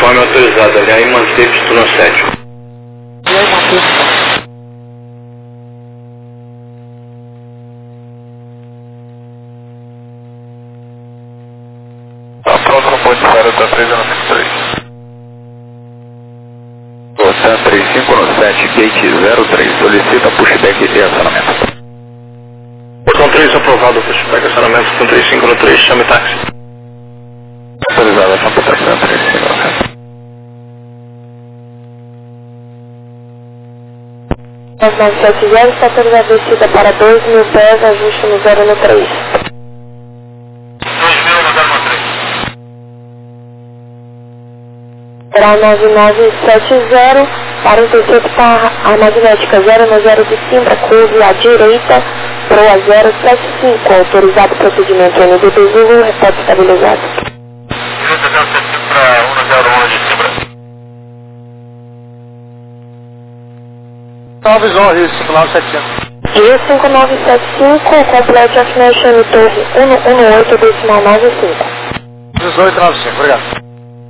Conforme autorizado, aliás, e manter pistão no 7. Pronto no ponto de fora, TAM 3 no 53. TAM 35 no 7, gate 03, solicita pushback e acionamento. Portão 3 aprovado, pushback, acionamento, TAM 35 no 3, chame táxi. Autorizado, ação para TAM 35 no 7. 970 está autorizada a descida para 2.000 pés, ajuste no 0 no 3. 2.000 no 0 no 3. Grau 9970, para interceptar a magnética 0 no 0 de Simbra, curve à direita, proa 075, autorizado procedimento NDB Zulu, repórter estabilizado. Direita 075 para 101 de Simbra. 9 Rio 5975. Rio 5975, complete afirmation torre 118 decimal 95. 1895, obrigado.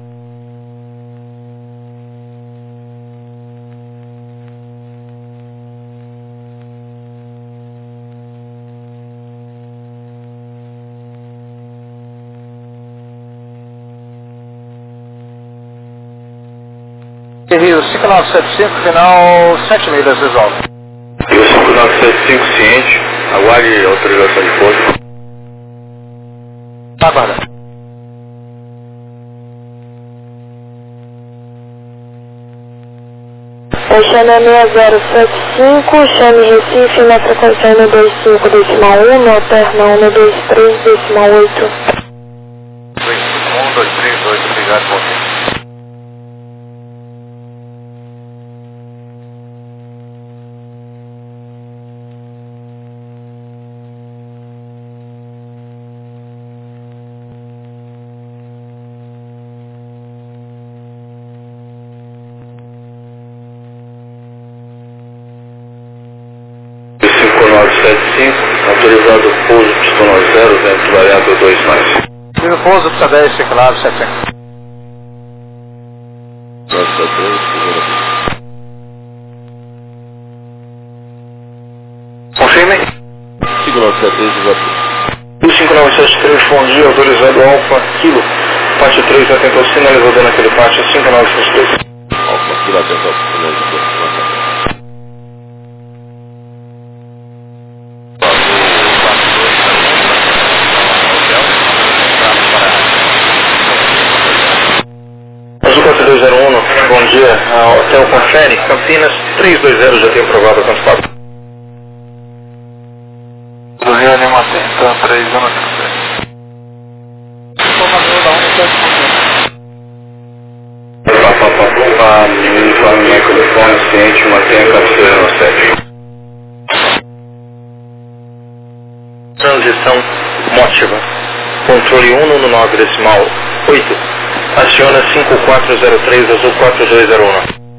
Rio 5975, final 7 milhas, resolve. Rio 5975, ciente, aguarde autorização de pouso. Aguarda. Oceana 6075, chame Recife na frequência 125 decimal 1, alterna 123 decimal 8. 1, 2, 3, 8, obrigado, bom dia. Autorizado pouso pistão 0, vento variável 2 mais. Rio pouso, pista 10, 5975. Confirme. 5973, bom dia, autorizado Alfa Kilo. Parte 3, atentou sinalizador naquele parte, 5973. Alfa Kilo, atentou sinalizador. Azul 4201, bom dia, Hotel Confere, Campinas 320, já tem aprovado a transporte. Do Rio Lima tem, TAM 3 no 53. Uniforme microfone, ciente, mantenha a cabeceira no 7. Transição mótiva. Controle 119 decimal 8. Aciona 5403 Azul 4201.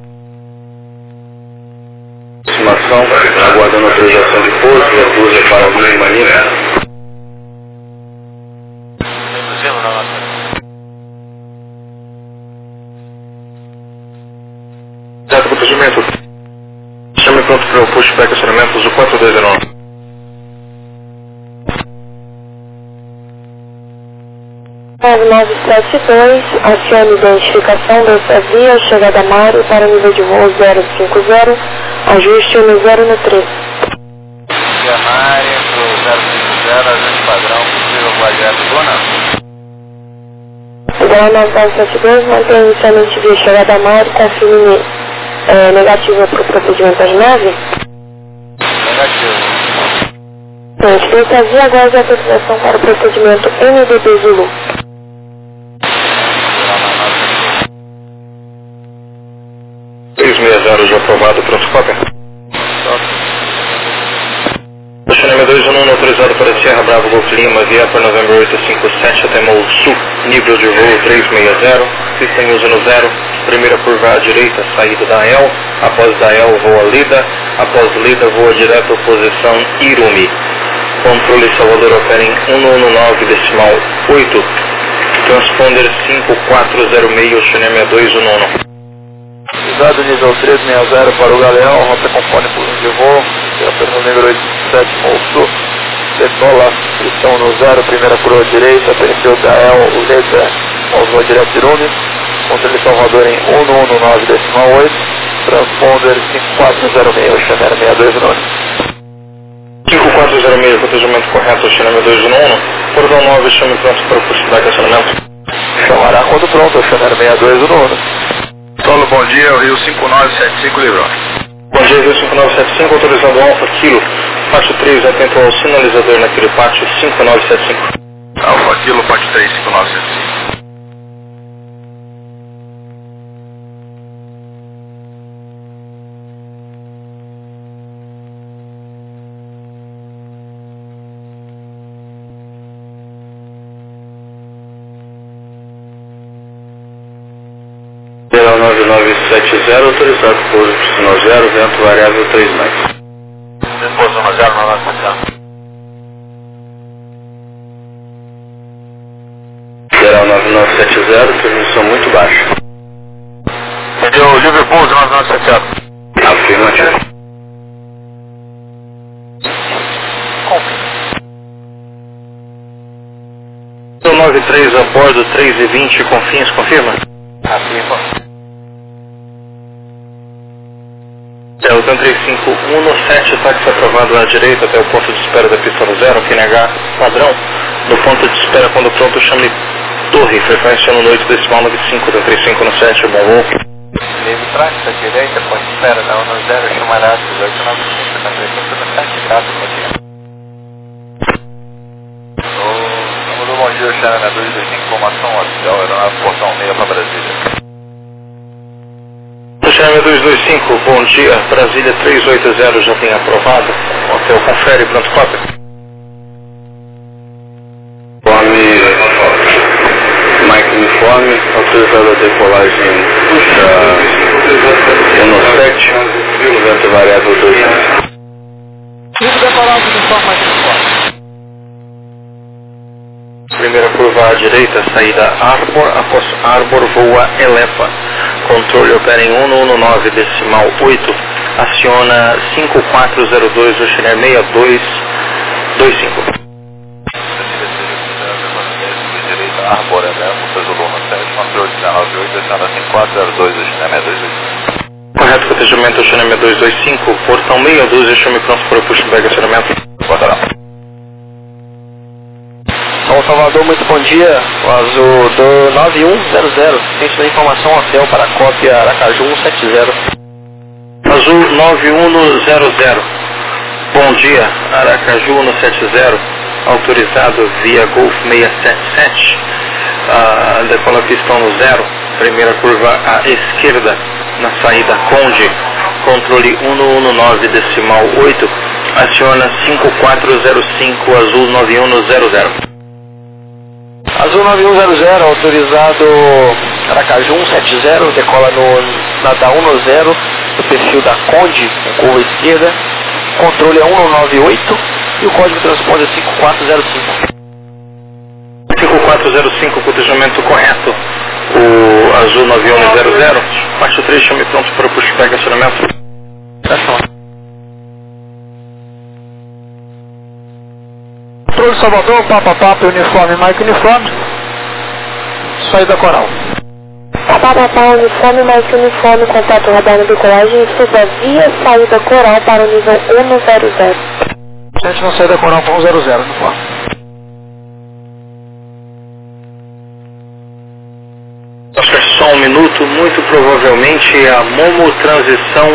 Aproximação, aguardando autorização de pouso, recusa para mínima linha. Certo, procedimento. Chame pronto para o pushback acionamento Azul 4209. Nove 972, acione identificação dessa via, chegada a Mário para nível de voo 050, ajuste no 0 no 3. Via Mário pro 050, ajuste padrão, possível variado do Igual 9972, mantém inicialmente via chegada a Mário, confirme negativa para o procedimento das 9. Negativo. Gente, essa via aguarda a autorização para o procedimento NDB Zulu. Já aprovado, pronto, cópia. Oceano 211 autorizado para Sierra Bravo Golf Lima, via para November 857 até Mou Sul, nível de voo 360, sistema uso no 0, primeira curva à direita, saída da EL, após da EL voa Lida, após Lida voa direto posição Irumi. Controle Salvador opera em 119 decimal 8. Transponder 5406, Chiner 6211. Usado nível 360 para o Galeão, rota compone por de voo, pelo número 87, Sul, decola, frição no 0, primeira curva direita, perfil da El, Uleta, voo direto de Runes, controle Salvador em 119,8, transponder 5406, Chiner 6211. 5406, protegimento correto, Chiner 6211. Portão 9, chame pronto para o pushback acionamento. Chamará quando pronto, Chiner 6211. Solo, bom dia, Rio 5975, Livrão. Bom dia, Rio 5975, autorizado Alfa Kilo, pátio 3, atento ao sinalizador naquele pátio 5975. Alfa Kilo, pátio 3, 5975. Geral 9970, autorizado por sinal 0, vento variável 3 metros. Zona 0, 9970. Geral 9970, transmissão muito baixa. Entendeu? Livre pouso 9970. Afirmativo. Confirma. 93 a bordo, 3h20, confins, confirma? Afirma. Delta 3517, táxi aprovado à direita até o ponto de espera da pista 0, QNH padrão. No ponto de espera, quando pronto, chame Torre, frequência no 8 decimal 95, da 3517, bom voo. Livre trânsito à direita, ponto de espera da 10, chamará 1895, da 3517, graças, bom dia. Bom dia, China 225, informação oficial, aeronave portão 6 para Brasília. China 225, bom dia, Brasília 380 já tem aprovado. Hotel confere, pronto, cópia. Mike uniforme, autorizado a decolagem da 17, vento variável 2 metros. Tudo decorado de forma mais uniforme. Primeira curva à direita, saída Arbor, após Arbor voa Elepa. Controle opera em 119 decimal 8, aciona 5402 do Chiner 6225. Direita, Arbor, Zulu 7, controle 198, aciona 5402 do Chiner 6225. Correto, protegimento Chiner 6225, portão 612, chame pronto para o pushback acionamento. Botará. São Salvador, muito bom dia. O azul do 9100. Centro da informação hotel para a cópia Aracaju 170. Azul 9100. Bom dia, Aracaju 170. Autorizado via Golf 677. Decola pistão no 0. Primeira curva à esquerda, na saída Conde. Controle 119 decimal 8. Aciona 5405, azul 9100. Azul 9100, autorizado Aracaju 170, decola na da 110, no perfil da Conde, curva esquerda, controle é 198 e o código transponder é 5405. 5405, protegimento correto. O azul 9100, parte 3, chame pronto para o pushback acionamento. Controle Salvador, Papa, uniforme, Mike uniforme. Saída coral. Papa, uniforme, mais uniforme, contato radar na decolagem, suba via saída coral para o nível 100. Gente, na saída coral para 100, uniforme. Oscar, só um minuto, muito provavelmente a Momo transição,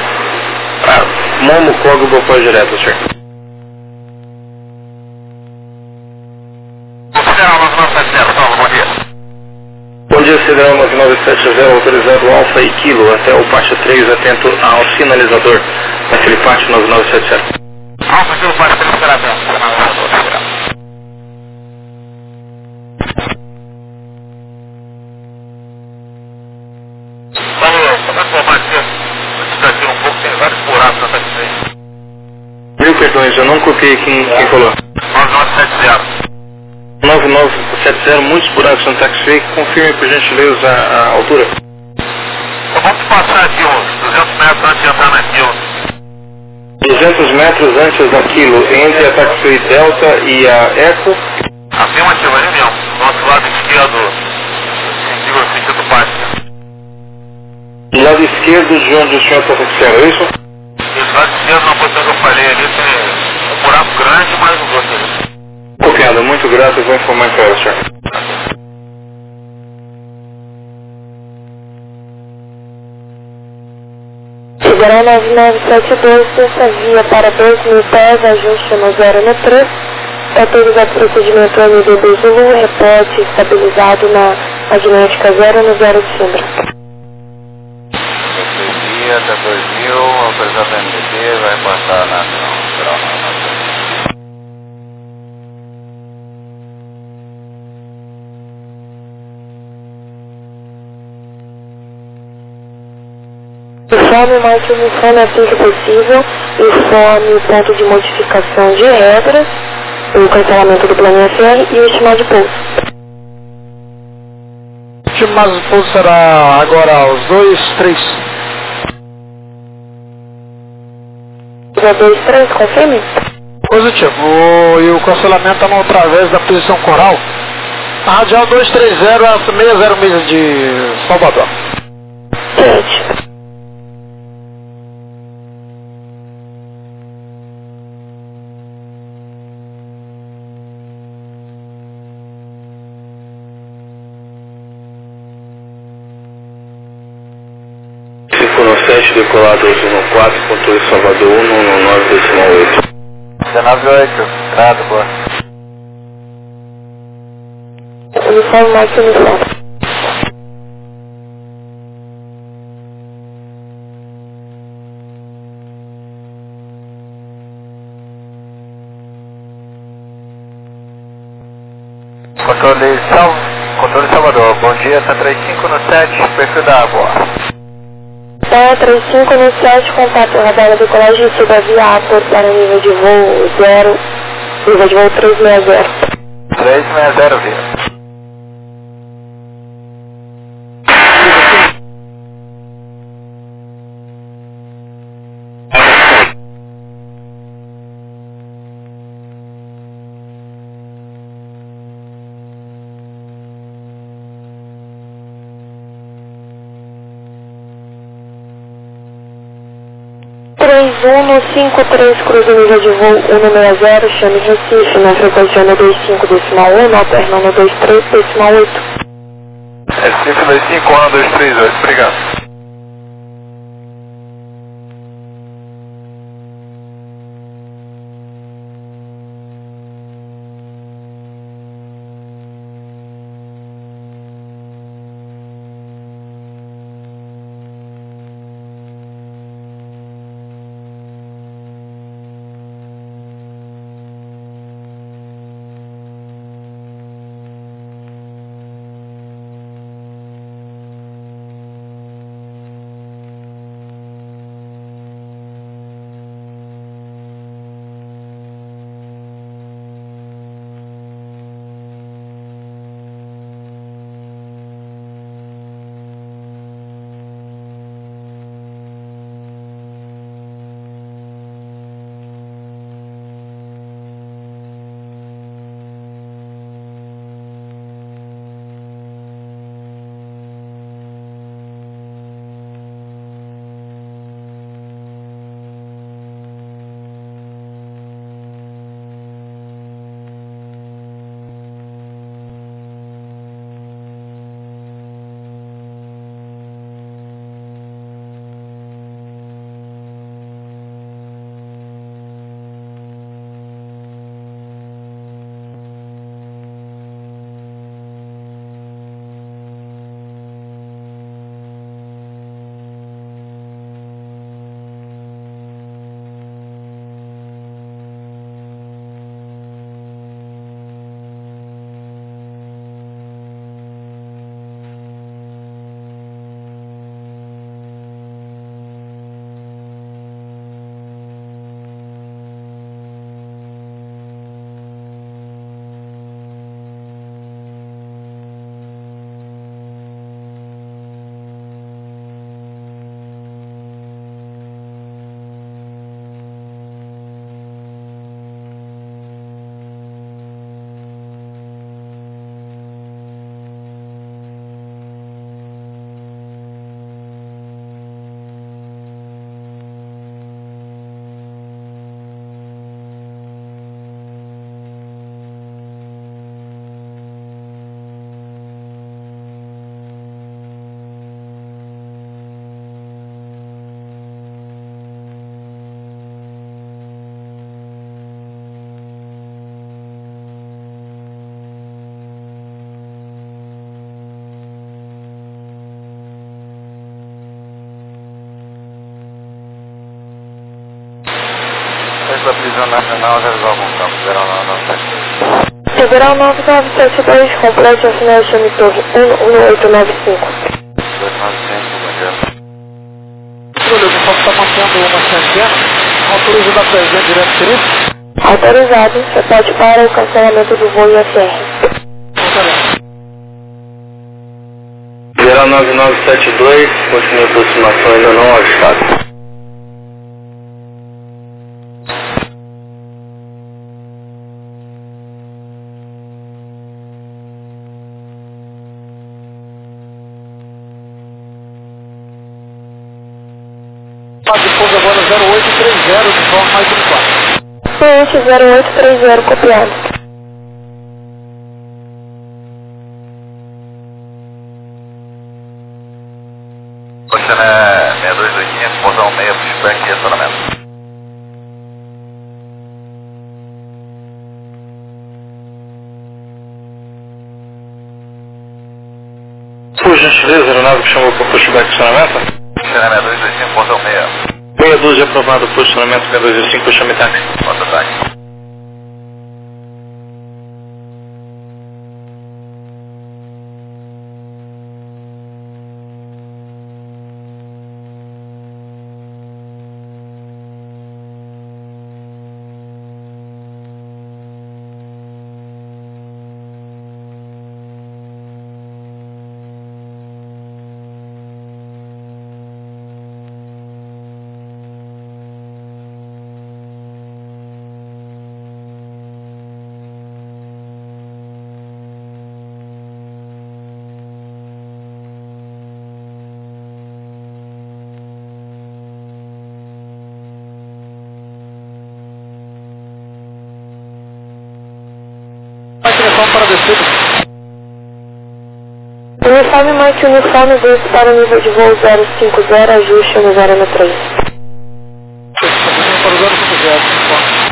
Momo Cogbo para direto, senhor. Bom dia, Cidadão 9970, autorizado Alfa e Kilo, até o pátio 3, atento ao sinalizador, naquele pátio 9970. Alfa, Kilo, pátio 3, atento. Mil perdões, eu não copiei quem falou. 9970. 9970, muitos buracos no taxiway, confirme por gentileza a altura. Vamos passar aqui uns 200 metros antes de entrar na quilo. 200 metros antes da quilo, entre a taxiway Delta e a Eco. Afirmativo, ali mesmo, do nosso lado esquerdo, sentido Páscoa. Do lado esquerdo de onde o senhor está taxiando, é isso? Isso, lado esquerdo, na posição que eu falei ali, tem um buraco grande, mais um outro ali. Copiado, muito grato, eu vou informar para o senhor. Figueirão 9972, sexta via para 2.000 pés, ajuste no 0 no 3. Autorizado procedimento MDB Zulu, reporte estabilizado na magnética 0 no 0 de Simbra. Via até 2000, autorizado MDB, vai passar na Informe mais que informe assim que possível, informe o ponto de modificação de regras, o cancelamento do plano FR e o estimado de pouso. O estimado de pouso será agora aos 2-3. 2, 3, confirme? Positivo. E o cancelamento é através da posição coral. A radial 230 a 60 milhas de Salvador. Gente. Decolado 214, controle Salvador 119,8. 198, grado, boa. Uniforme mais que uniforme. Controle Salvador, bom dia, está 35 no 7, perfil da água. Tá, 35 no 7, contato radar do colégio suba via Ator para nível de voo 0, nível de voo 360. 360, via. no 53, cruze nível de voo 160, chame Recife, não frequência no 25 decimal 1, alterna no 23 decimal 8. Recife 25 1238, obrigado. da prisão nacional, realizar algum campo, Federal 9972. Federal 9972, complete a sinal chame torre 11895. 295, bom dia. Olha, o pessoal está mantendo uma centena. Autoriza da presença direto direito? Autorizado, você pode para o cancelamento do voo IFR. Federal 9972, continua a aproximação ainda não avistada. Depois agora 0830, de forma mais um 4. Cliente 0830, copiado. Ocean é 6225, botão 6, pushback e acionamento. Por gentileza, aeronave que chamou para pushback acionamento? Ocean é 6225, botão 6. Meia dúzia aprovado, posicionamento 625, chame táxi. Bota táxi. Telefone para descida. Uniforme Mike, uniforme 2 para o nível de voo 050, ajuste no 013. Para o 050.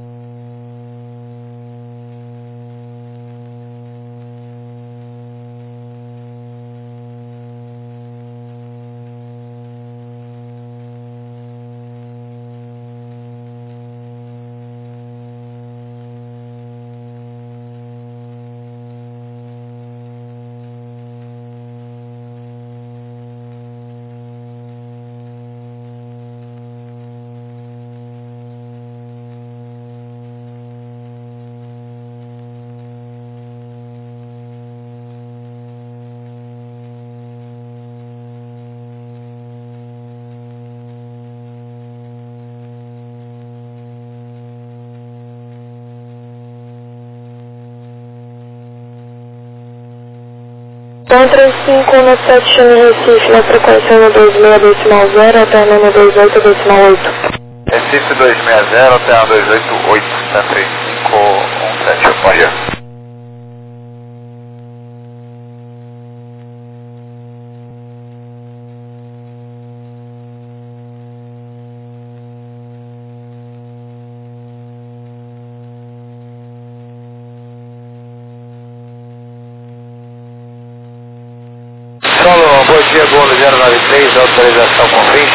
Tom 3517, chame Recife, na frequência 126.0, alternando 28.8. Recife 260, alternando 288, 13517, bom dia. Solo, bom dia, Gol 093, autorização com fim.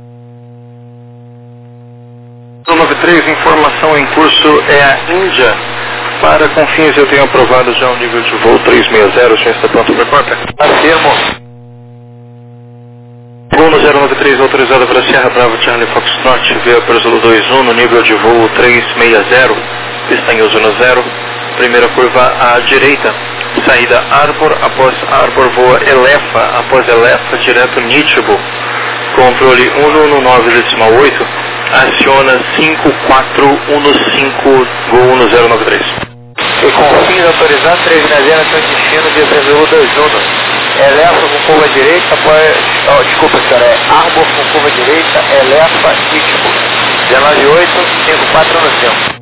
93, informação em curso é a Índia. Para confins, eu tenho aprovado já o nível de voo 360, o senhor está pronto para a porta? Afirmo. Gol no 093, autorizado para Sierra Bravo Charlie Foxtrot, via para Zulu 21, no nível de voo 360, pista em uso no 0, primeira curva à direita, saída Arbor, após Arbor voa Elefa, após Elefa direto Nítibo, controle 119.8, aciona 5415 Gol no 093. E com fins autorizados, 360, seu destino de Zulu 21. Elefa com curva direita, após... Oh, desculpa, senhora, é Arbor com curva direita, Elefa, Nítibo. 198-5415.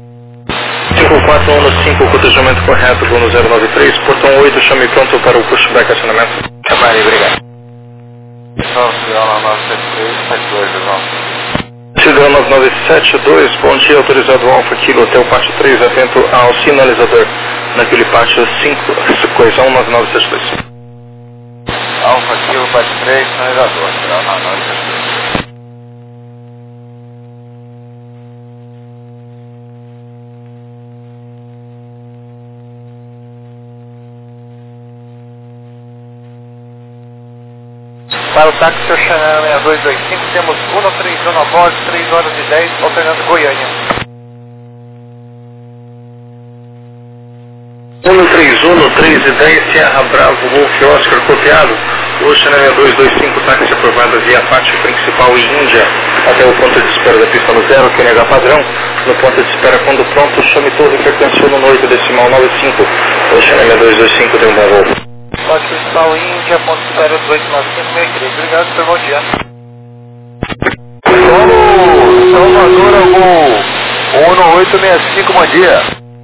5415, cotejamento correto, Gol no 093, portão 8, chame pronto para o pushback acionamento. Chamari, obrigado. Então, Cidadão 973, 72, irmão. Cidadão 9972, bom dia, autorizado Alfa Kilo, Hotel Pátio 3, atento ao sinalizador, naquele pátio 5, coisa 19972. Alfa Kilo, Pátio 3, sinalizador, Cidadão 973. Para o táxi Oceanera 6225, temos 131 a bordo, 3 horas e 10, alternando Goiânia. 131, 3 e 10, Sierra Bravo, Golf Oscar, copiado. Oceanera 225, táxi aprovado via pátio principal em Índia, até o ponto de espera da pista no 0, QNH padrão. No ponto de espera, quando pronto, chame torre pertencendo no 8 decimal 95. Oceanera 225, tem um bom voo. Pátio principal em Índia, ponto de espera 29563. Obrigado, senhor, bom dia. Salvador, Gol 1865, bom dia.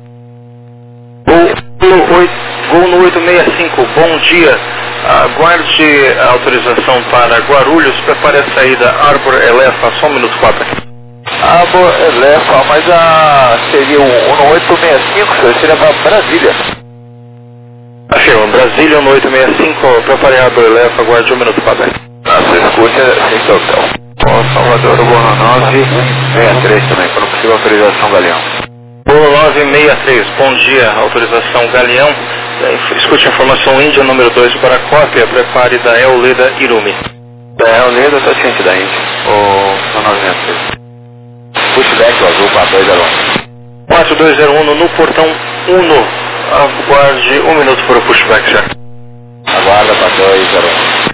Gol no 865, bom dia. Aguarde a autorização para Guarulhos, prepare a saída Arbor Elefa, só um minuto, 4. Arbor Elefa, mas seria o 1865, senhor, seria para Brasília. Achei, Brasília no 865, prepare a Arbor Elefa, aguarde um minuto, 4. Você escuta sem seu hotel. Salvador, Gol 963 também, quando possível autorização Galeão. Gol 963, bom dia, autorização Galeão. Escute a informação Índia número 2 para cópia, prepare da El Leda Irumi. Da El Leda, está ciente da Índia, ou 963. Pushback, o azul, 4201. 4201 no portão 1, aguarde um minuto para o pushback, já. Aguarda, 4201.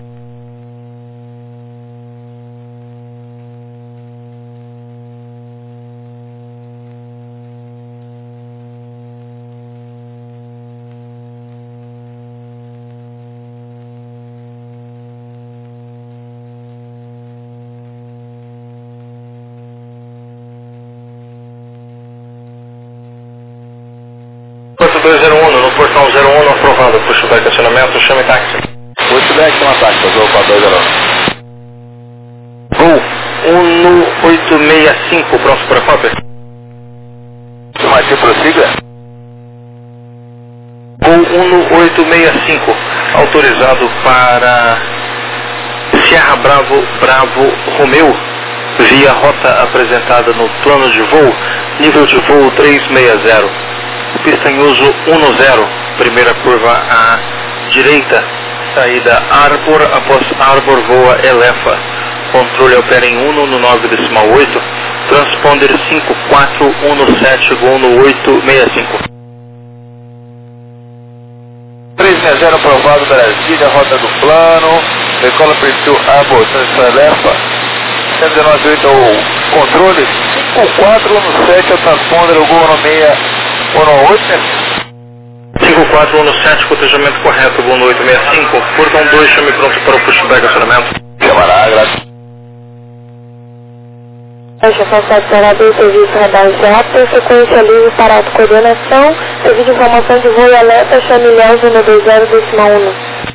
Porto 201 no portão 01 aprovado, pushback acionamento, chame táxi. Pushback, chama táxi, azul, 4201. Gol 1865, pronto para cópia. Afirmativo, prossiga. Gol 1865, autorizado para Sierra Bravo Romeu, via rota apresentada no plano de voo, nível de voo 360. Pista em uso 10, primeira curva à direita, saída Arbor, após Arbor voa Elefa. Controle opera em 1 no 9 decimal 8, transponder 5417, Gol no 865. 360 aprovado, Brasília, rota do plano, decola perfil Arbor, Elefa, 119.8 é o controle, 5417 é o transponder, o Gol no 5417, cotejamento correto, Gol no 865, portão 2, chame pronto para o pushback acionamento. Chamará, graças. Baixa passado operador, serviço radar encerrado, sequência livre para autocoordenação, serviço de informação de voo e alerta, chame Léo, 20 decimal 1.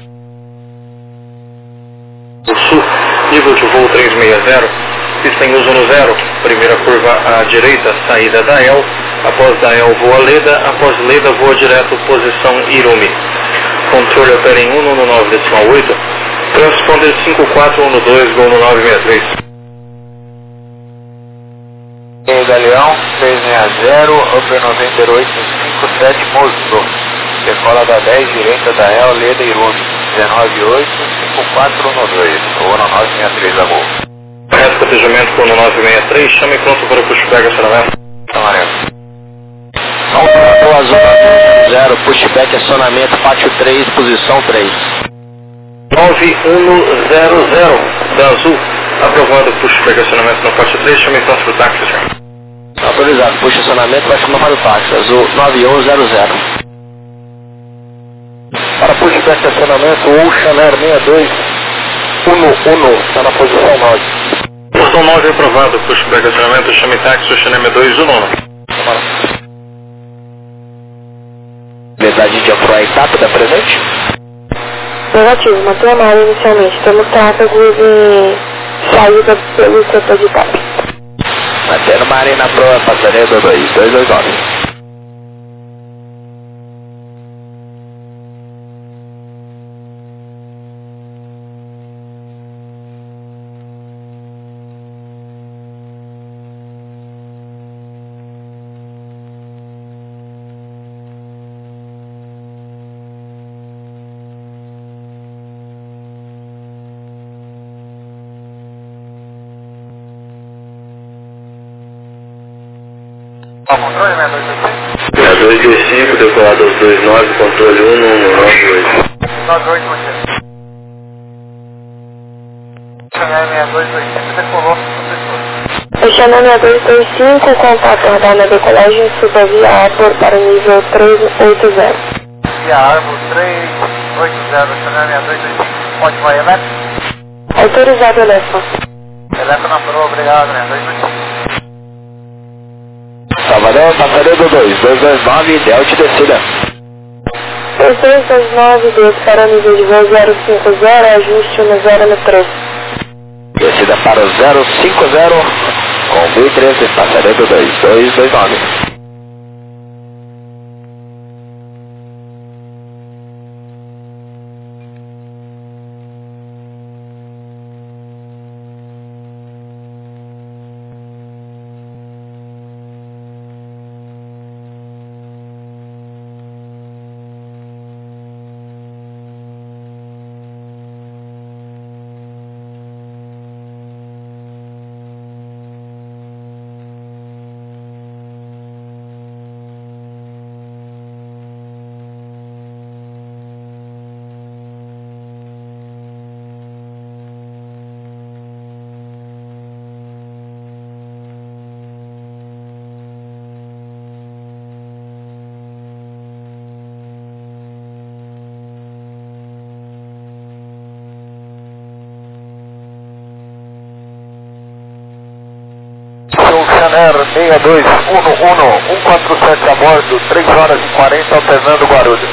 O sul, nível de voo 360, pista em uso no 0, primeira curva à direita, saída da El, após da El voa Leda, após Leda voa direto, posição Irumi. Controle opera em 1 no 9 decimal 8, transponder 5412, Gol no 963. Galeão, 360, Upper 90857, Moço. Decola da 10, direita da El, Leda Irumi, 198, 5412, ou 963 a Gol. Correto, cotejamento com no 963, chame pronto para o pushback acionamento. Amarelo. Operador azul 0, pushback acionamento, pátio 3, posição 3. 9100 da Azul, aprovado pushback acionamento no pátio 3, chame pronto para o táxi, senhor. Autorizado, puxa acionamento, vai chamar para o táxi, azul 9100. Para pushback acionamento, Oceanera 6211, está na posição 9. Posição 9 aprovado, pushback acionamento, chame táxi, Oceanera 219. Verdade de aprovar a etapa da presente? Negativo, mantenha a área inicialmente. Temos tráfego de saída pelo setor de TAP. Mantendo uma área na prova, passarinho 229. Controle 6225, decolado aos 29, controle 1198. 98, bom dia. 6280, decolou, Oceana 6225, contato aguardar na decolagem, suba via Arbor para o nível 380. Via Arbor 380, Oceana 6225, pode vai, Elefa? Autorizado, Elefa. Elefa na prova, obrigado, 225. Salvador, passaria do 229, Delta descida. 2229, Deus para o nível de voo 050, ajuste no 0 no 3. Descida para o 050, com 1013, passaria do 2229. Air 6211, 147 a bordo, 3 horas e 40, alternando Guarulhos.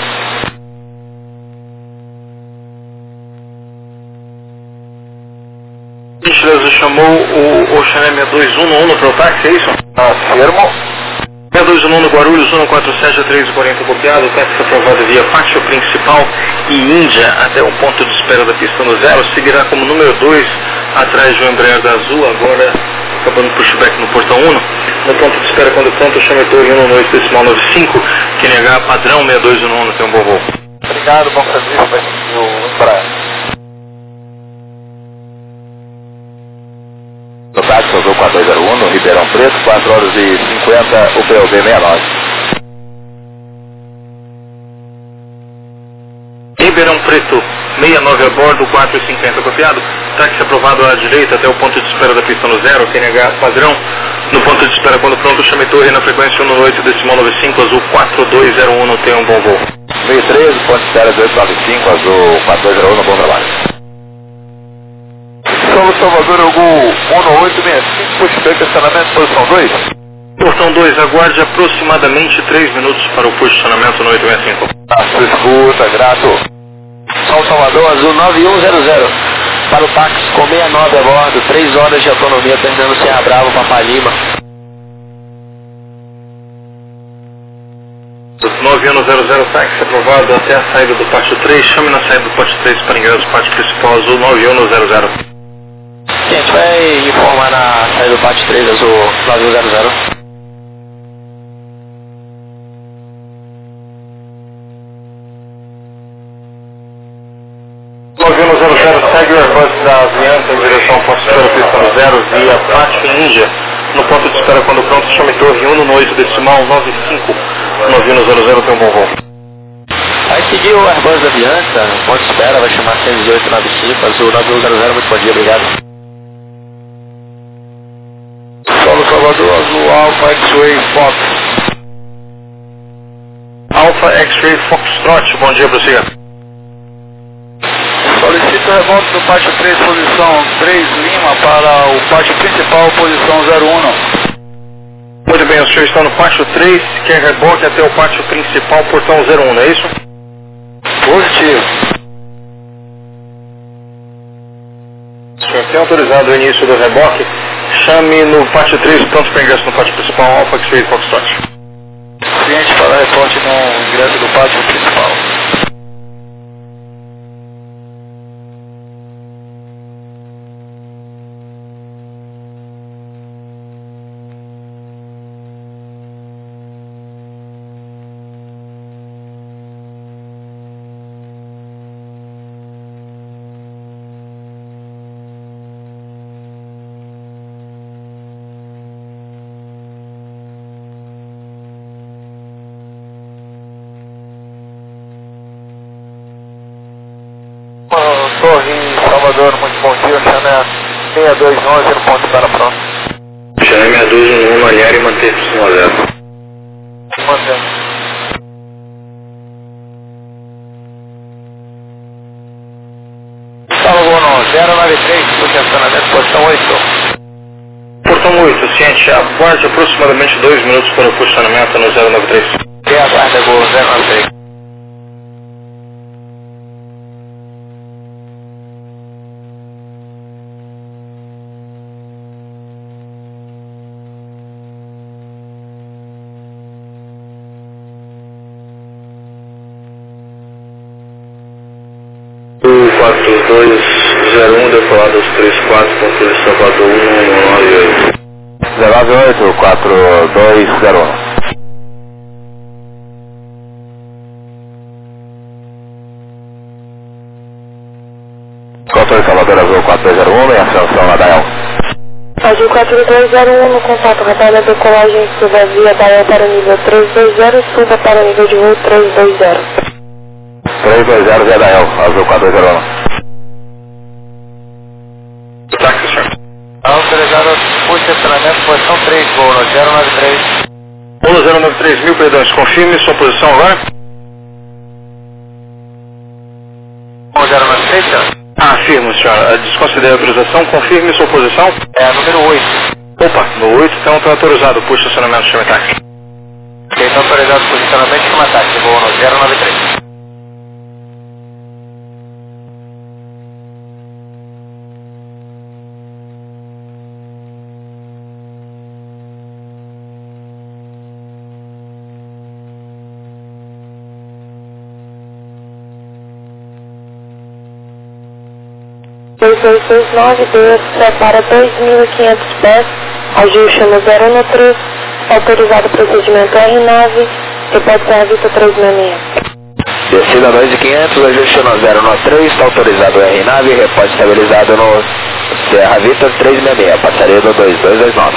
Gentileza, chamou o Ocean 6211 para o táxi, é isso? Afirmo. 6211 Guarulhos, 147 a 340 copiado, táxi aprovado via pátio principal e Índia até o ponto de espera da pista no 0, seguirá como número 2 atrás do Embraer da Azul, agora acabando pushback no portão 1, no ponto de espera quando pronto, chame torre 118.95, QNH padrão 6211, tem um bom voo. Obrigado, bom serviço, vai seguir o Embraer. No táxi Azul 4201, no Ribeirão Preto, 4 horas e 50, o PLD 69. Ribeirão Preto, 69 a bordo, 4,50 copiado. Táxi aprovado à direita até o ponto de espera da pista no 0, QNH padrão. No ponto de espera quando pronto, chame torre na frequência 118.95, azul 4201, não tem um bom voo. 2013, ponto de espera 295, azul 4201, bom trabalho. Solo Salvador, Hugo 1865, pushback, estacionamento, posição 2. Portão 2, aguarde aproximadamente 3 minutos para o posicionamento no 865. Sua escuta, grato. São Salvador, azul 9100, para o táxi com 69 a bordo, 3 horas de autonomia, terminando Serra Bravo, Papá Lima. 9100, táxi aprovado até a saída do pátio 3, chame na saída do pátio 3 para ingresso do pátio principal, azul 9100. Sim, a gente vai informar na saída do pátio 3, azul 9100. Segue o Airbus da Avianca em direção ao ponto de espera pista no 0 via Pátio em Índia. No ponto de espera quando pronto, chame torre 1 no 8 decimal 95. 9100 tem um bom voo. Vai seguir o Airbus da Avianca, no ponto de espera, vai chamar 11895, azul 9100, muito bom dia, obrigado. Solo Salvador, azul Alpha X-Ray Fox. Alpha X-Ray Foxtrot, bom dia, prossiga. Solicito revolta do pátio 3, posição 3 Lima, para o pátio principal, posição 01. Muito bem, o senhor está no pátio 3, quer reboque até o pátio principal, portão 01, não é isso? Positivo. O senhor tem autorizado o início do reboque, chame no pátio 3, pronto para ingresso no pátio principal, Alpha X-Ray Foxtrot. Cliente para reporte no ingresso do pátio principal. China 6211 no ponto para pronto. China 6211 aliar e manter no 1 a 0. Mantendo. Salvo no 093, posicionamento, posição 8. Portão 8, ciente, aguarde aproximadamente 2 minutos para o posicionamento no 093. E aguarda Gol 093. O 4201, decolado aos 34, controle Salvador 1198. 098, 4201. Controle Salvador Azul 4201 e ascensão Nadael. Azul 4201 no contato radar da decolagem suba via Dael para o nível 320, suba para o nível de voo 320. 320 Zé Dael, Azul 4201. Táxi, senhor. Autorizado posicionamento, posição 3, Gol no 093. 093 mil, perdões, confirme sua posição agora. 093, senhor? Afirmo, senhora. Desconsidere a autorização, confirme sua posição. É, número 8. Opa, no 8, então está autorizado por estacionamento de táxi. Ok, está autorizado posicionamento de uma táxi, Gol no 093. desça para 2.500 pés, ajuste no 013, autorizado procedimento R9, repete a Vita 366. Descida 2.500, ajuste no 093, está autorizado R9, repórter estabilizado no Serra Vita 366, passaria no 2229.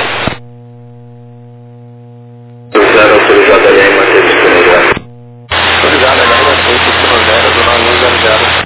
0 autorizado ali em manter disponibilidade. Autorizado ali em manter disponibilidade do 9100.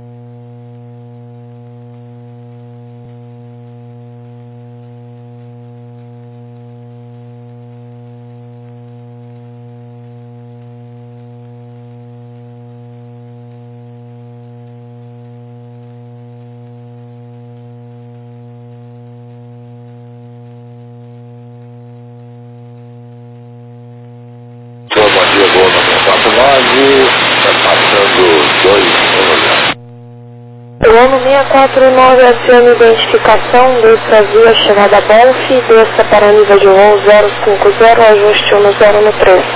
Bom dia, Gol 949, está passando 210. O ano 649 aciona identificação, desça via chegada Bonf, desça para nível de voo 050, ajuste no 013.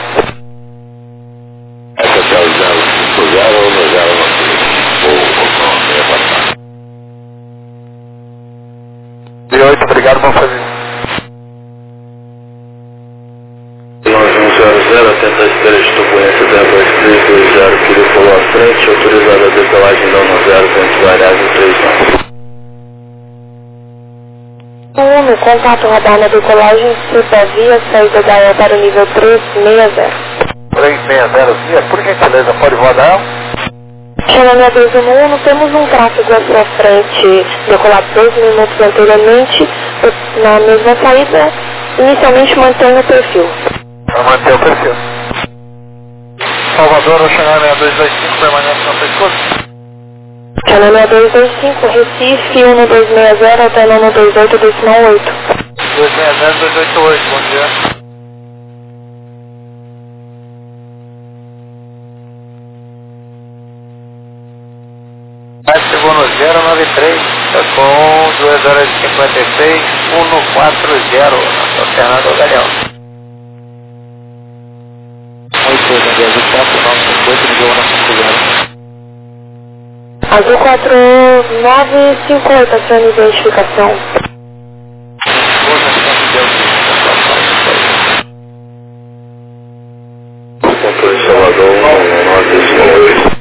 Essa é o 050 ou no 013? Ou E 8, obrigado, vamos fazer. 9100, atenta à espera de turbulência 02320, que decolou à frente, autorizada a decolagem da 10, vento variável 39. No contato radar na decolagem, suba via saída da EL para o nível 360. 360, por gentileza, pode voar ela? Chama 211, temos um tráfego à sua frente, decolado 2 minutos anteriormente, na mesma saída, inicialmente mantém o perfil. Vamos manter o perfil. Salvador, Oxaná 6225, permanece no pescoço. Chama 6225, Recife, 1260, até 928, decimal 8. 260, 288, bom dia. Chegou no 093, está com 2 horas e 56, 140, na Fernando Galeão. 8, Azul 4958, aciona identificação. Controle Salvador 119.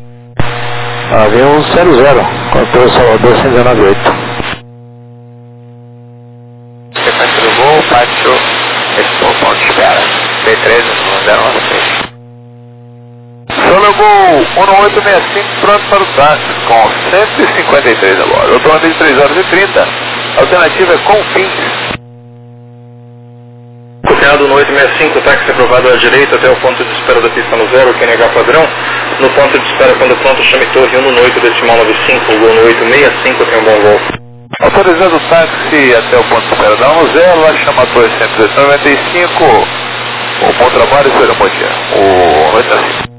Avião 00, controle Salvador 198. Sequência do voo, pátio, esse ponto de espera. B13, 096. Solo Gol 1865 pronto para o táxi, com 153 agora. Eu estou andando de 3 horas e 30. A alternativa é Confins. Copiado no 865, táxi aprovado à direita até o ponto de espera da pista no 0, QNH padrão. No ponto de espera, quando pronto, chame torre 1 no 8 decimal 95, gol no 865, tem um bom gol. Autorizando o táxi até o ponto de espera da 10, lá chama a torre 195. O bom trabalho e será um bom dia. O 85.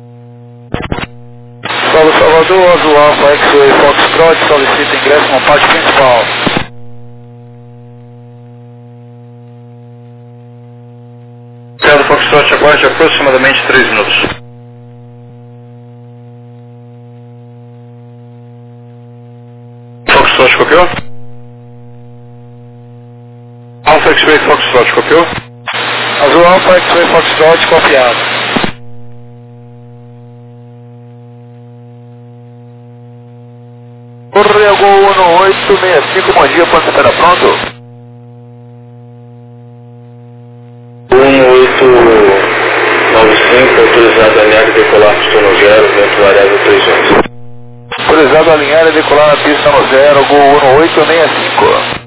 Salve Salvador, Azul Alfa X-Ray Foxtrot, solicita ingresso na parte principal. Copiado Foxtrot, aguarde aproximadamente 3 minutos. Foxtrot copiou? Alfa X-Ray Foxtrot copiou? Azul Alfa X-Ray Foxtrot, copiado. Correia Gol 1865, bom dia, ponto de espera pronto. 1895, autorizado a alinhar e decolar pista no 0, vento variável 3 horas. Autorizado a alinhar e decolar na pista no 0, Gol 1865.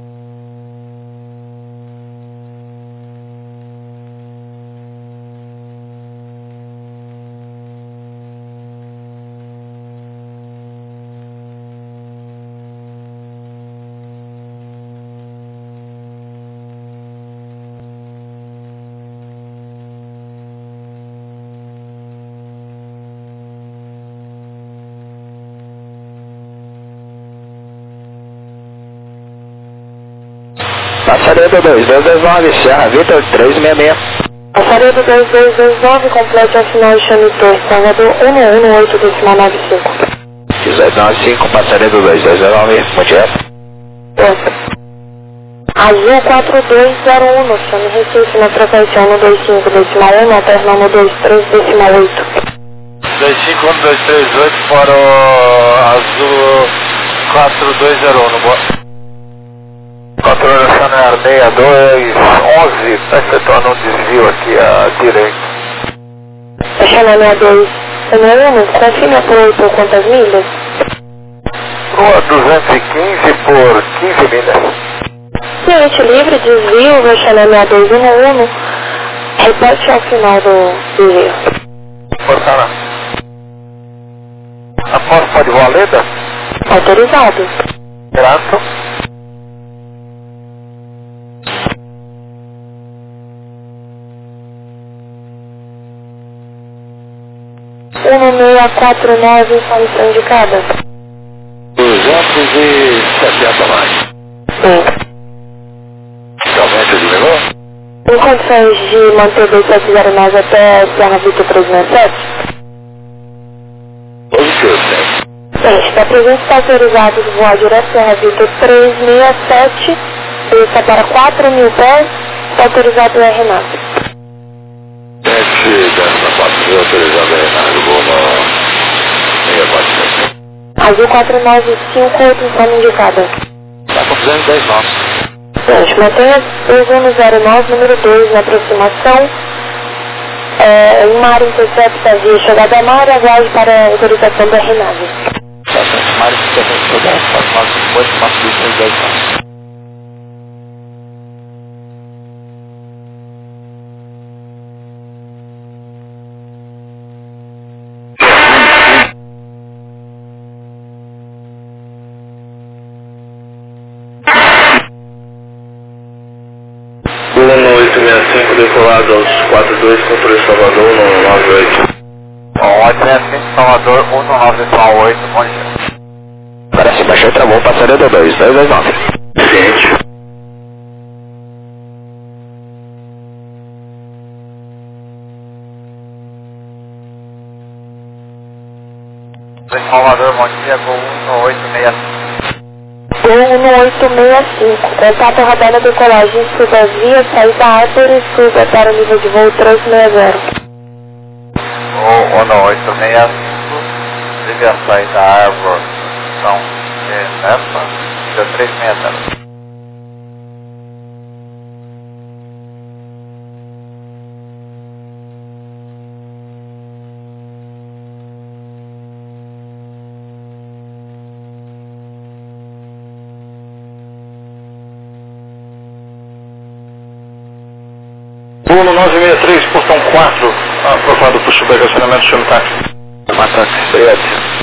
Passaredo 2229, Serra Vitor 366. Passaredo 2229, complete ao final de chame torre Salvador 1118 decimal 95. 1895, Passaredo 2229, bom dia. Azul 4201, chame Recife na frequência 125 decimal 1, alterna 123 decimal 8. 251238 para o Azul 4201, boa. Controle Nacional 6211, está efetuando um desvio aqui à direita. Fechando a 6211, confirma por 8 ou quantas milhas? Rua 215 por 15 milhas. Cliente livre, desvio, fechando a 6211, repete ao final do desvio. Portana. Após pode voar Leda? Autorizado. Grato. Uma 649, informação indicada. 270 mais. Sim. Realmente eliminou? Em condições de manter 2709 até Serra Vitor 367? Positivo, sim. Sim, está presente está autorizado de voar direto Serra Vitor 367, desça para 4.000 pés, está autorizado o Renato. 7, autorizado a Renato, vou na 647. Azul 495, outra informe indicada. Está com 210 nós. Gente, mantenha 2109, número 2, na aproximação. Em mar intercepta via chegada a mar, aguarde para a autorização da Renave. Bastante mais de 70 lugares, faz mais de 8, mais de 210 nós. Gol no 865, decolado aos 42, controle Salvador 198. 865, Salvador 198, bom dia. Parece baixou, travou, Passaredo 2229. Ciente. Salvador, bom dia, Gol 1865. 1865, contato rodada decolagem, suba via, saída Árvore, suba para o nível de voo 360. Gol 1865, liga a saída Árvore, são nessa, nível 360. Bruno 963, portão 4, aprovado por subregacionamento, chame táxi. Matax, obrigado.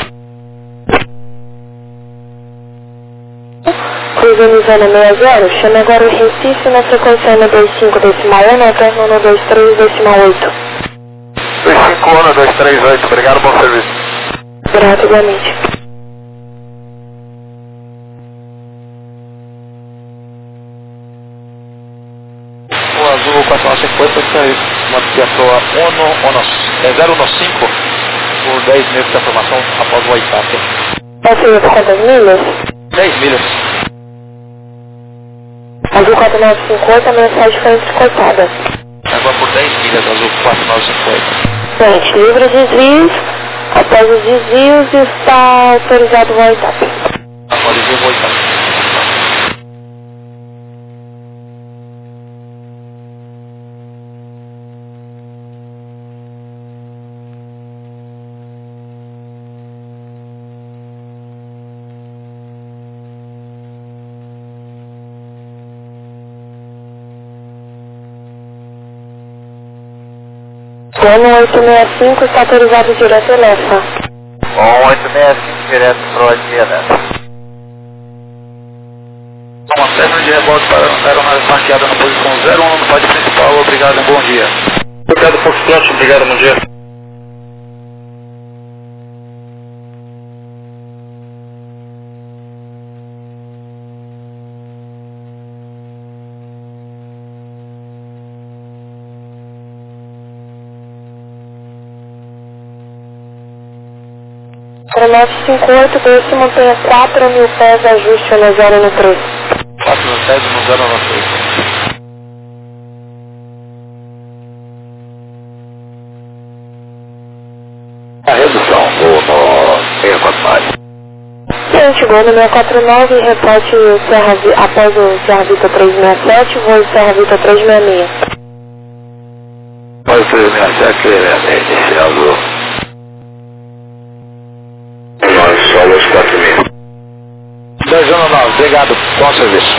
Cruzando zona 60, chame agora o Recife na sequência no 25 decimal 1, alterno no 23 decimal 8. 25 238, obrigado, bom serviço. Grato, igualmente. O azul 4950 saiu. Mantinha a proa 015 por 10 minutos de informação após o WhatsApp. Passei por quantas milhas? 10 milhas. Azul 4958, a mensagem foi entrecortada. Agora por 10 milhas, azul 4950. Gente, livre desvios. Após os desvios, está autorizado o WhatsApp. Agora eu vou WhatsApp. Plano 865 está autorizado direto Elefa. 865 direto pro Adieleta. Uma série de rebote para a aeronave marqueada na posição 01 no pódio principal. Obrigado e bom dia. Obrigado, Foxtrot, obrigado, bom dia. Para 958, desce mantenha 4.000 pés, ajuste no 0 no 3. 4 no 7 no 0 no 3. A redução, vou no 649. Gente, voo no 649, reporte após o Serra Vita 367, voo Serra Vita 366. Pode 367, inicial do... Nós somos 4.000. 219, obrigado, bom serviço.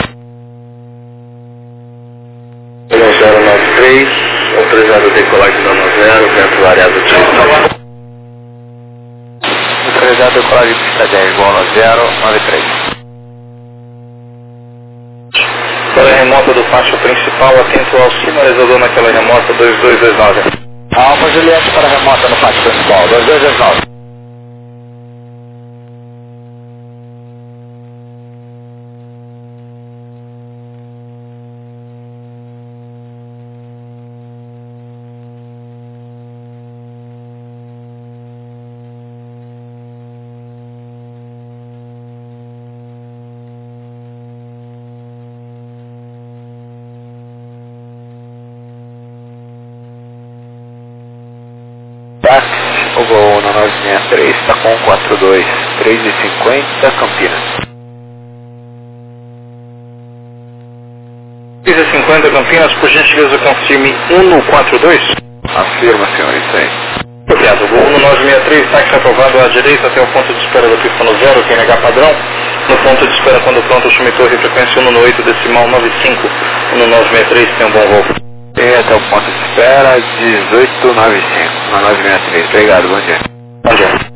1093, autorizado a decolagem da 90, vento variado de 3. Autorizado a decolagem de pista 10, bola 093. Para a remota do pátio principal, atento ao sinalizador naquela remota 2229. Alfa Juliette para a remota no pátio principal, 2229. O Gol na 963, está com 42, 3,50, Campinas. 3,50 Campinas, por gentileza confirme 142. Afirma, senhor, isso aí. Obrigado, Gol 1963, táxi aprovado à direita até o ponto de espera da pista no 0, QNH padrão. No ponto de espera quando pronto, chame torre, frequência 118 decimal 95, 1963, tem um bom voo. E até o ponto de espera, 1895, na 963. Obrigado, bom dia. Bom dia.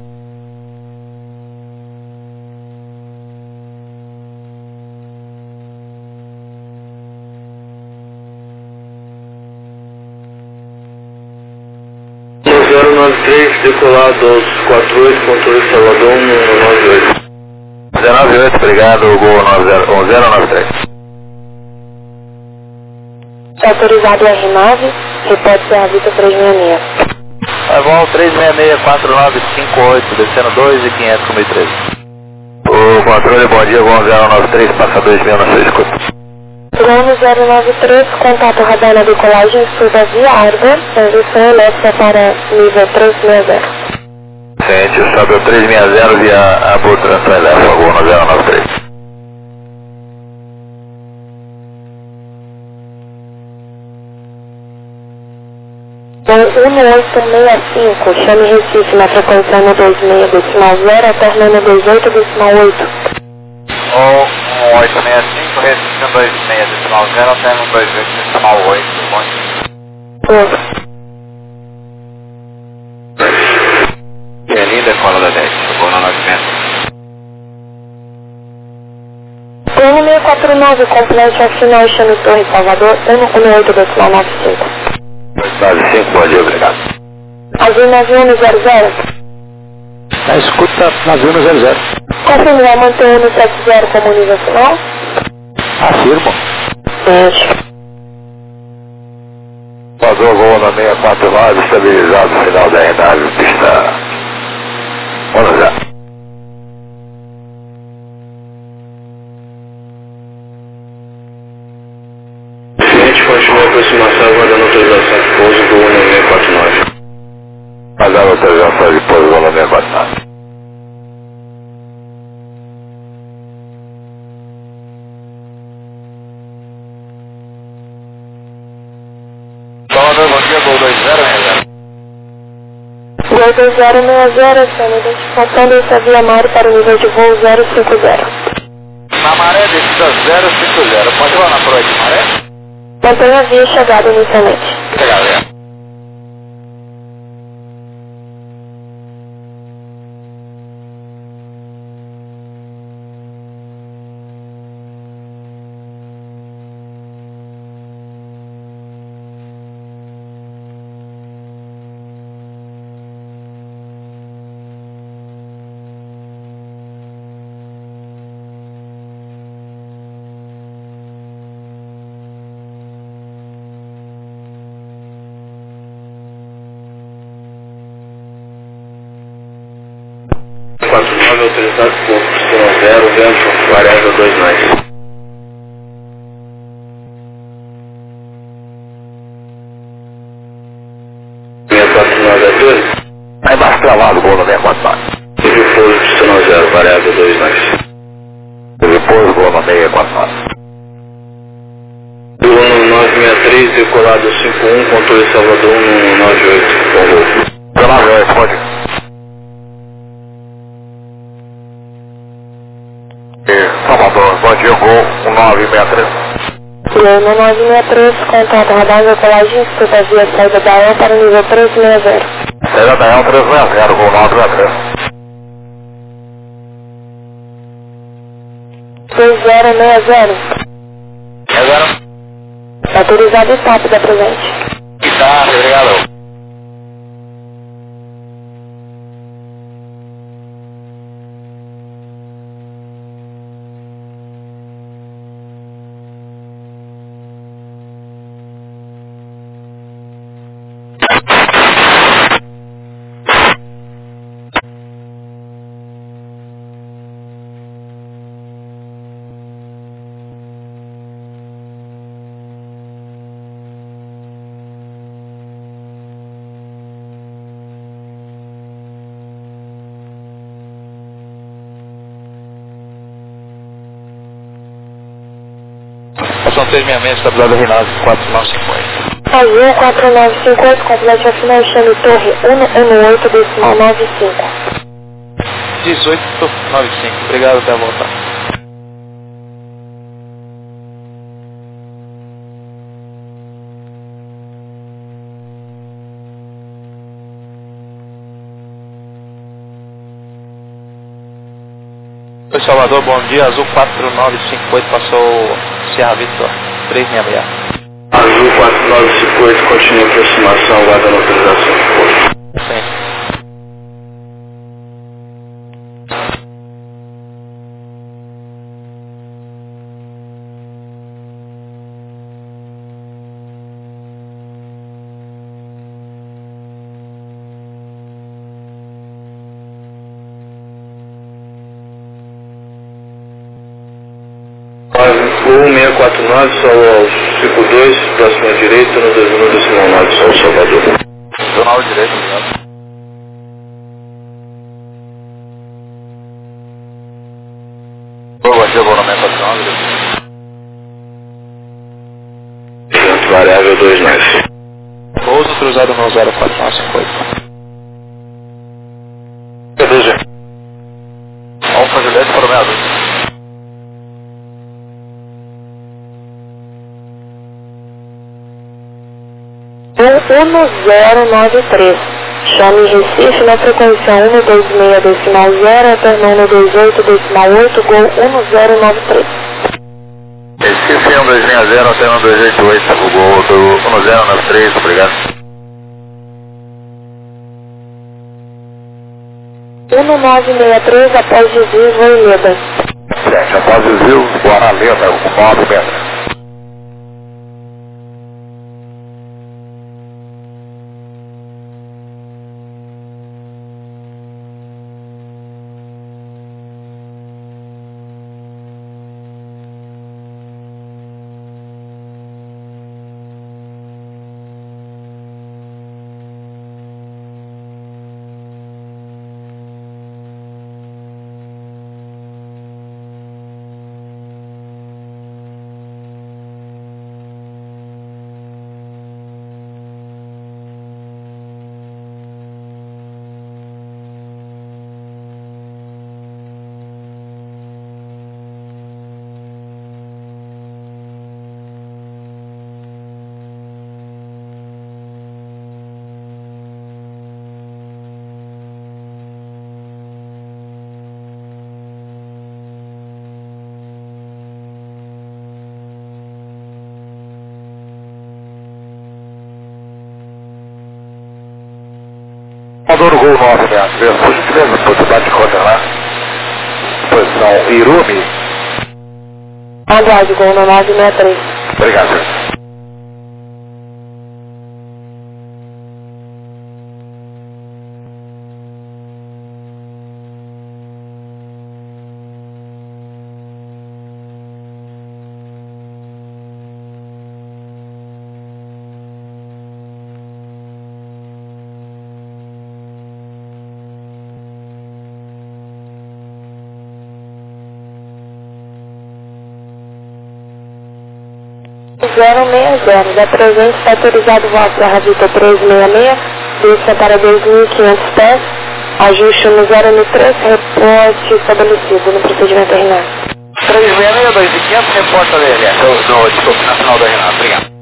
No 093, decolado aos 48, controle Salvador, 198. 098, obrigado, Gol 093. Autorizado R9, reporte Serra Vita 366. Tá bom, 366-4958, descendo 2 e 500 com 1013. O controle, bom dia, Gol 093, passa 2000 na sua escuta. Plano 093, contato radar na decolagem sul da Via Arbor, transição elétrica para nível 360. Gente, sobe o 360 via Aborto Transição Elétrica, Gol no 093. Voo 1865, chame Recife na frequência no 26 decimal 0, alterna no 28 decimal 8. 1865, Recife no 26 decimal 0, alterna no 28 decimal 8. Bom dia. Torre. E ali da escola da 10, chegou na 900. Turno 649, complete a final Xano Torre, Salvador, 118,95. 95, bom dia, obrigado. Azul 9100. Na escuta, navio no 00. Confirme, vai manter o 170 como nível final? Afirmo. Vazou voo na 649, estabilizado, final da RNAV, pista 10. Cliente continua a aproximação, aguardando autorização de pouso do 1649. Aguardando autorização de pouso do 1649. Salvador, bom dia, Gol 2060. Gol 2060, sendo identificação dessa via Mari para o nível de voo 050. Na maré, descida 050. Pode ir lá na proa de maré? Mantenha a via chegada inicialmente. Legal, é. Autorizado por pistão 0, vento, variável 2 mais. Aí embaixo travado, Gol 649. Teve pouso pistão 0, variável 2 mais. Teve pouso, Gol 649. Do 963, decolado 51, controle Salvador 198, bom voo. 98, pode ir. Salvador, bom dia, Gol 1963. Gol 963, contato radar decolagem, escuta a via saída da EL para o nível 360. Saída da EL 360, Gol 963. 2060. É 0. Autorizado e TAP da presente. E tá, obrigado. São 366, estabilizado Reinaldo 4950. Azul 4958, complete a final Xano Torre, 118,95. 1895, obrigado, até a volta. Oi, Salvador, bom dia. Azul 4958 passou Sierra Victor 366. Azul 4958, continua a aproximação, aguardando autorização de pouso. Sim. Gol 649, só ao 52, próximo à direita, no 2019, só o Salvador. Jornal direito, obrigado. Bom dia, Gol 949. Vento variável 2 mais. Pouso cruzado no 04958. Beleza. Alfa Juliette para o meio. 1093. Chame Recife na frequência 126.0, alternando 28.8, gol 1093. Recife 1260, alternando 288, o gol do 1093, obrigado. 1963, após desvio, voo Leda. Gente, após desvio, bora Leda, com 9 metros. Maduro gol 9 metros, por gentileza, possibilidade de coordenar. Posição Irumi. Aguarde, gol no 963. Obrigado, senhor. Zero 60, da presente está autorizado o voto da Ravita 366, desça para 2.500 pés, ajuste no 013, reporte estabelecido no procedimento da Renato. 366, 2.500, reporta dele. Desculpe, nacional da Renato, obrigado.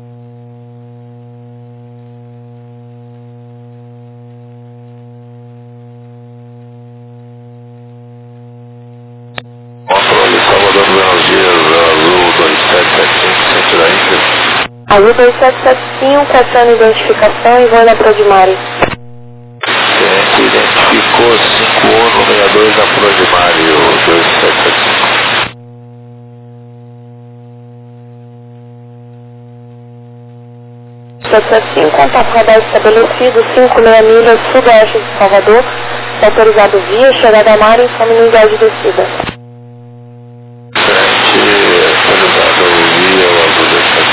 Controle Salvador Buenos Dias, Azul 2775, centro da Índia. Azul 2775, aciona identificação e voo na Prodimari. Gente, identificou 5162 na Prodimari, o 2775. 775, contato radar estabelecido, 56 milhas sudoeste de Salvador, está autorizado via, chegada a mar e informe unidade de descida. Autorizado via o Azul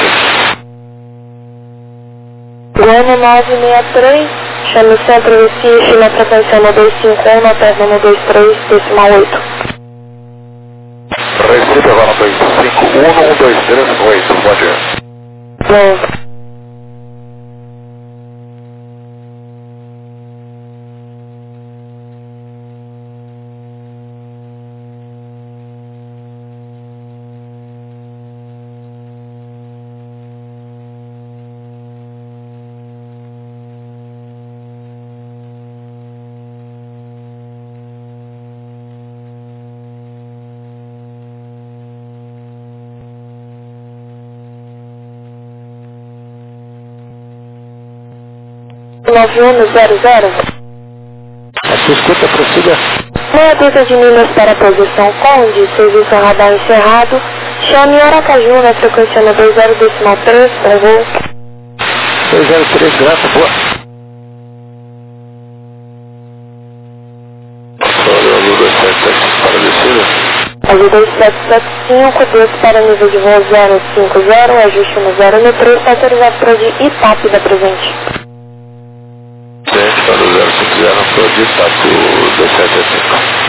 2775. Goiânia 963, chame Centro Recife na frequência 1251, alterna 123, decimal 8. Recife agora 251, 1238, bom dia. Bom. A sua escuta, prossiga. Meia dúzia de milhas para a posição Conde, serviço radar encerrado. Chame Aracaju na frequência no 20.3, para voo. 203, graça, boa. Azul 2775 para descida. Azul 2775, desce para nível de voo 050, ajuste no 013, está autorizado para de Itape da presente. Gente, para o 050, para o Itape, o 2775.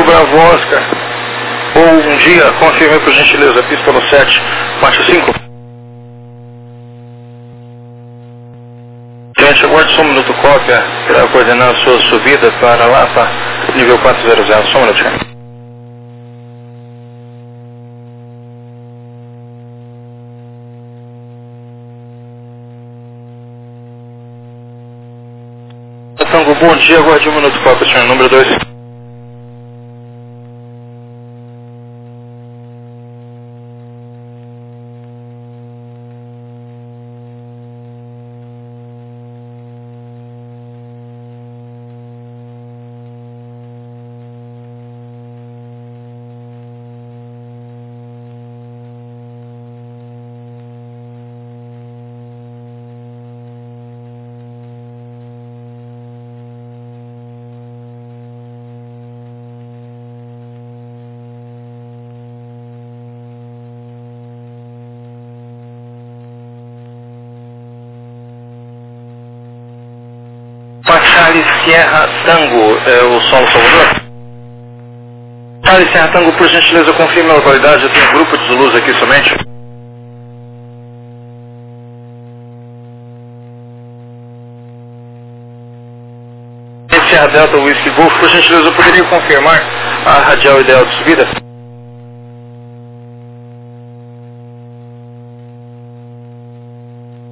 Rio Bravo Oscar. Bom dia, confirme por gentileza, pista no 7, marcha 5. Gente, aguarde só um minuto, cópia, para coordenar a sua subida para lá, para nível 400, só um minutinho. Tango, bom dia, aguarde um minuto, cópia, senhor, número 2. Charlie Sierra Tango, o solo Salvador. Charlie Sierra Tango, por gentileza, confirme a localidade. Eu tenho um grupo de Zulus aqui somente. Sierra Delta Whisky Golf, por gentileza, eu poderia confirmar a radial ideal de subida?